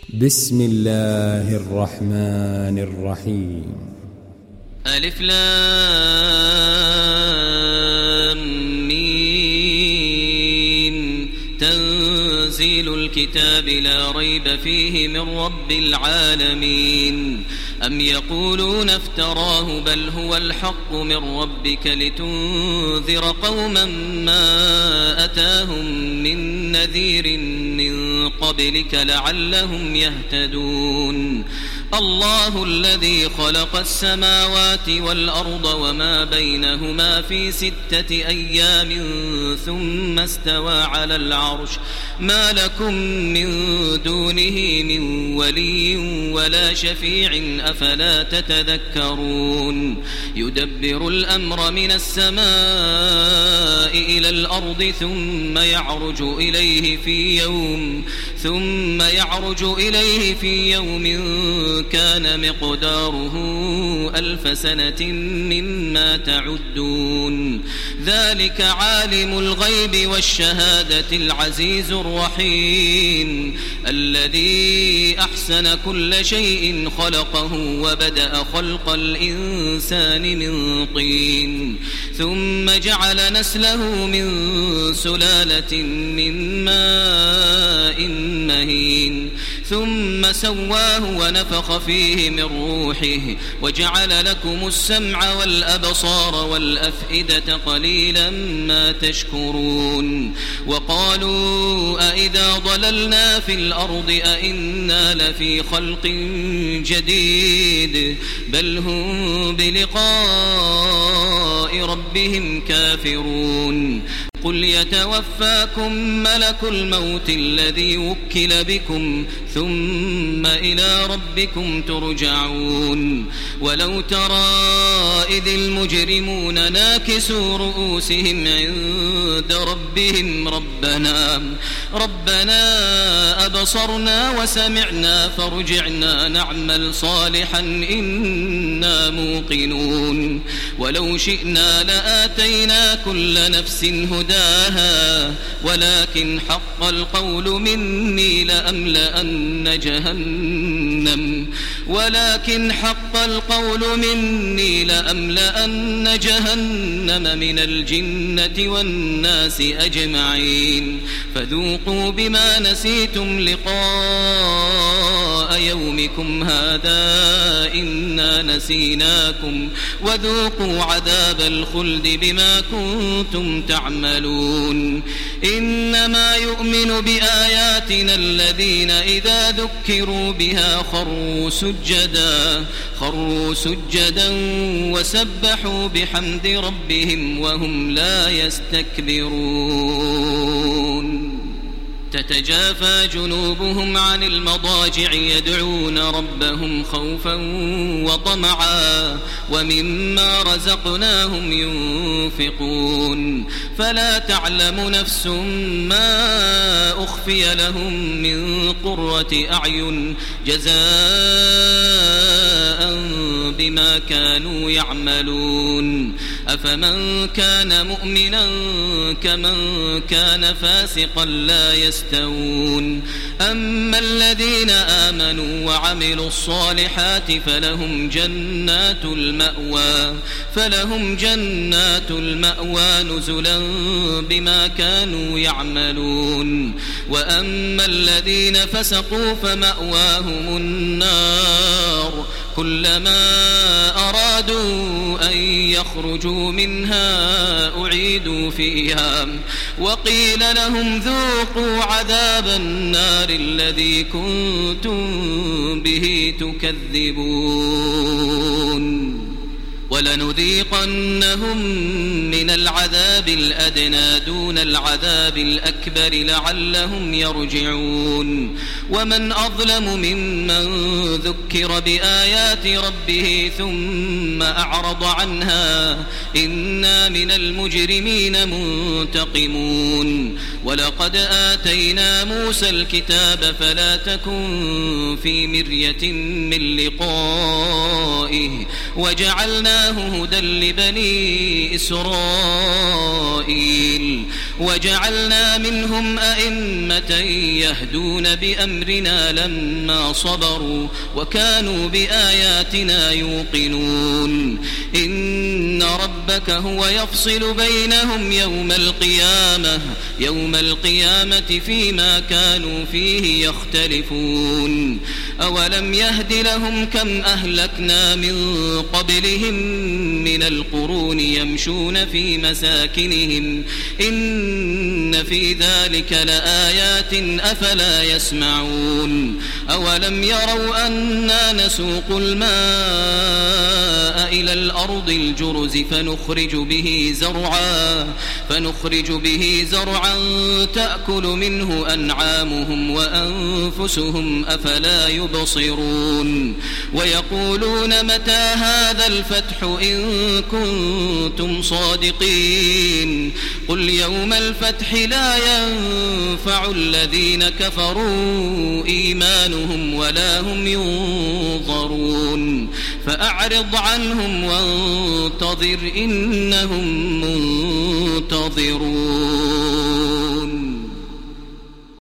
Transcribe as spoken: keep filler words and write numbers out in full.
بسم الله الرحمن الرحيم. ألف لام ميم. تنزيل الكتاب لا ريب فيه من رب العالمين. أم يقولون افتراه بل هو الحق من ربك لتنذر قوما ما أتاهم من نذير من قبلك لعلهم يهتدون. الله الذي خلق السماوات والأرض وما بينهما في ستة أيام ثم استوى على العرش ما لكم من دونه من ولي ولا شفيع أفلا تتذكرون. يدبر الأمر من السماء إلى الأرض ثم يعرج إليه في يوم ثم يعرج إليه في يوم كان مقداره ألف سنة مما تعدون. ذلك عالم الغيب والشهادة العزيز الرحيم الذي أحسن كل شيء خلقه وبدأ خلق الإنسان من طين ثم جعل نسله من سلالة من ماء مهين ثم سواه ونفخ فيه من روحه وجعل لكم السمع والأبصار والأفئدة قليلا ما تشكرون. وقالوا أئذا ضللنا في الأرض أئنا لفي خلق جديد بل هم بلقاء ربهم كافرون. قل يتوفاكم ملك الموت الذي وكل بكم ثم إلى ربكم ترجعون. ولو ترى إذ المجرمون ناكسوا رؤوسهم عند ربهم ربنا ربنا أبصرنا وسمعنا فارجعنا نعمل صالحا إنا موقنون. ولو شئنا لآتينا كل نفس هداها ولكن حق القول مني لأملأن جهنم ولكن حق القول مني لأملأن جهنم من الجنة والناس أجمعين. فذوقوا بما نسيتم لقاء يومكم هذا إنا نسيناكم وذوقوا عذاب الخلد بما كنتم تعملون. إنما يؤمن بآياتنا الذين إذا ذكروا بها خروا سجدا خروا سجدا وسبحوا بحمد ربهم وهم لا يستكبرون. تتجافى جنوبهم عن المضاجع يدعون ربهم خوفا وطمعا ومما رزقناهم ينفقون. فلا تعلم نفس ما أخفي لهم من قرة أعين جزاء بما كانوا يعملون. أفمن كان مؤمنا كمن كان فاسقا لا يستوون. أما الذين آمنوا وعملوا الصالحات فلهم جنات المأوى فلهم جنات المأوى نزلا بما كانوا يعملون. وأما الذين فسقوا فمأواهم النار كلما أرادوا أن يخرجوا منها أعيدوا فيها وقيل لهم ذوقوا عذاب النار الذي كنتم به تكذبون. ولنذيقنهم من العذاب الأدنى دون العذاب الأكبر لعلهم يرجعون. ومن أظلم ممن ذكر بآيات ربه ثم أعرض عنها إنا من المجرمين منتقمون. ولقد آتينا موسى الكتاب فلا تكن في مرية من لقائه وجعلناه هدى لبني إسرائيل. وجعلنا منهم أئمة يهدون بأمرنا لما صبروا وكانوا بآياتنا يوقنون إن ربك هو يفصل بينهم يوم القيامة يوم القيامة فيما كانوا فيه يختلفون أولم يهد لهم كم أهلكنا من قبلهم من القرون يمشون في مساكنهم إن في ذلك لآيات أفلا يسمعون أولم يروا أنا نسوق الماء إلى الأرض الجرز فنخرج به زرعا فنخرج به زرعا تأكل منه أنعامهم وأنفسهم أفلا يبصرون ويقولون متى هذا الفتح إن كنتم صادقين قل يوم الفتح لا ينفع الذين كفروا إيمانهم ولا هم ينظرون فأعرض عنهم وانتظر إنهم منتظرون.